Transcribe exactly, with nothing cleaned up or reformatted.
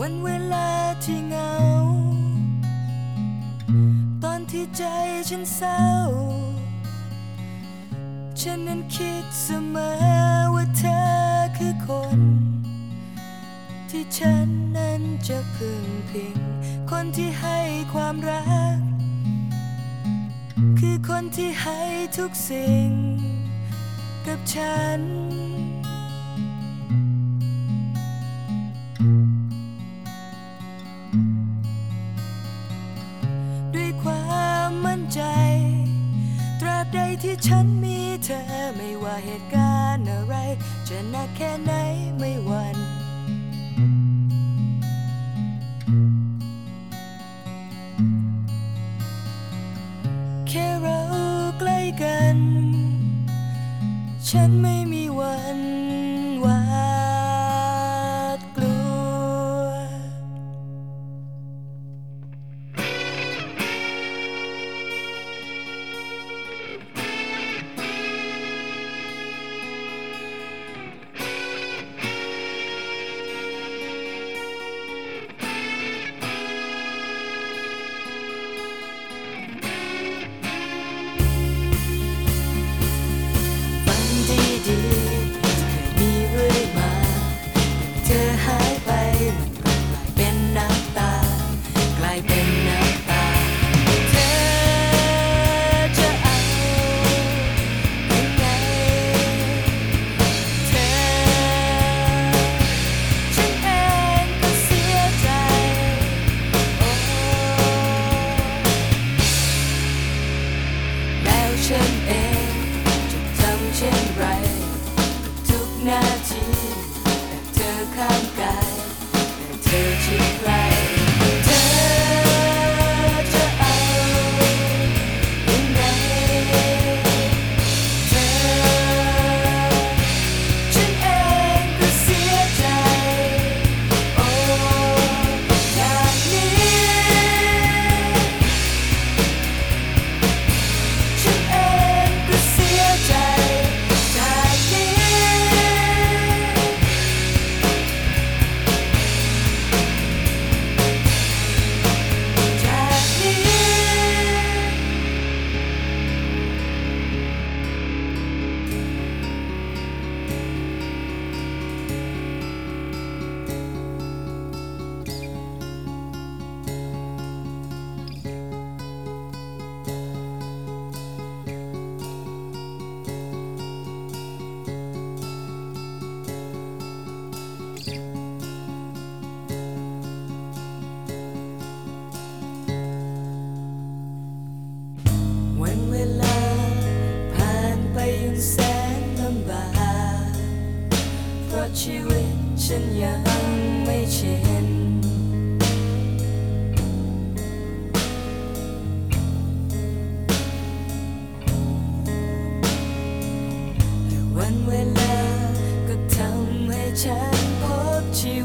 วันเวลาที่เหงาตอนที่ใจฉันเศร้าฉันนั้นคิดเสมอว่าเธอคือคนที่ฉันนั้นจะพึ่งพิงคนที่ให้ความรักคือคนที่ให้ทุกสิ่งกับฉันด้วยความมั่นใจตราบใดที่ฉันมีเธอไม่ว่าเหตุการณ์อะไรจะหนักแค่ไหนไม่หวั่นแค่เราใกล้กันฉันไม่มีวันหวาดกลัวฉันเองจะทำเช่นไรทุกนาทีแต่เธอข้างกายแต่เธอชิดใกล้เธอจะเอายังไงเธอฉันเองก็เสียใจโอ้จากนี้วันเวลาผ่านไปยังแสนลำบากเพราะชีวิตฉันยังไม่ชินแต่วันเวลาก็ทำให้ฉันพบชี